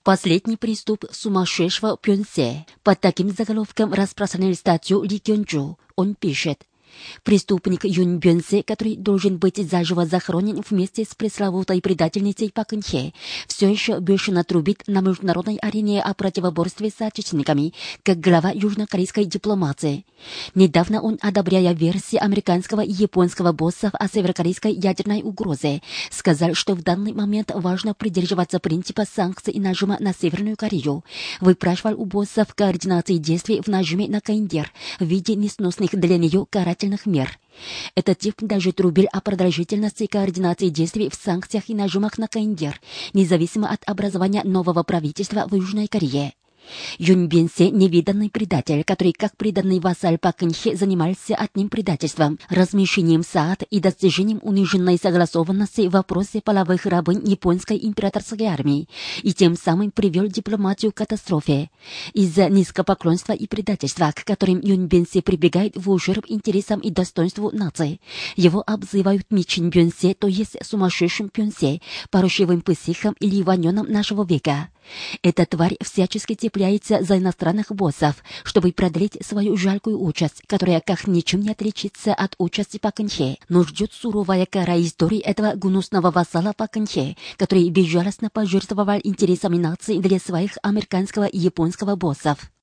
Последний приступ сумасшедшего Пёнсе. Под таким заголовком распространили статью Ли Кёнджу. Он пишет: преступник Юн Бёнсе, который должен быть заживо захоронен вместе с пресловутой предательницей Пак Кын Хе, все еще бешено трубит на международной арене о противоборстве с соотечественниками, как глава южнокорейской дипломации. Недавно он, одобряя версии американского и японского боссов о северокорейской ядерной угрозе, сказал, что в данный момент важно придерживаться принципа санкций и нажима на Северную Корею. Выпрашивал у боссов координации действий в нажиме на КНДР в виде несносных для нее карательных мер. Этот тип даже трубил о продолжительности координации действий в санкциях и нажимах на КНДР, независимо от образования нового правительства в Южной Корее. Юн Бёнсе — невиданный предатель, который, как преданный вассаль Пак Кын Хе, занимался одним предательством, размещением СААД и достижением униженной согласованности в вопросе половых рабынь японской императорской армии, и тем самым привел дипломатию к катастрофе. Из-за низкопоклонства и предательства, к которым Юн Бёнсе прибегает в ущерб интересам и достоинству нации, его обзывают Мичин Бёнсе, то есть сумасшедшим Пёнсе, паршивым психом или ваньоном нашего века. Эта тварь всячески цепляется за иностранных боссов, чтобы продлить свою жалкую участь, которая как ничем не отличится от участи Пак Кын Хе, но ждет суровая кара истории этого гнусного вассала Пак Кын Хе, который безжалостно пожертвовал интересами нации для своих американского и японского боссов.